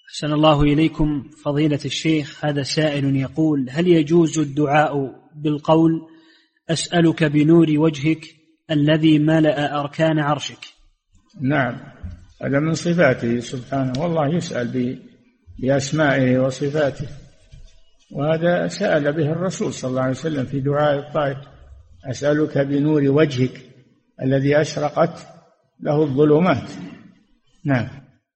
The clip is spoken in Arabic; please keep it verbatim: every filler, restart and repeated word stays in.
أحسن الله إليكم فضيلة الشيخ. هذا سائل يقول: هل يجوز الدعاء بالقول أسألك بنور وجهك الذي ملأ أركان عرشك؟ نعم، هذا من صفاته سبحانه، والله يسأل بأسمائه وصفاته، وهذا سأل به الرسول صلى الله عليه وسلم في دعاء الطائف: أسألك بنور وجهك الذي أشرقت له الظلمات. نعم.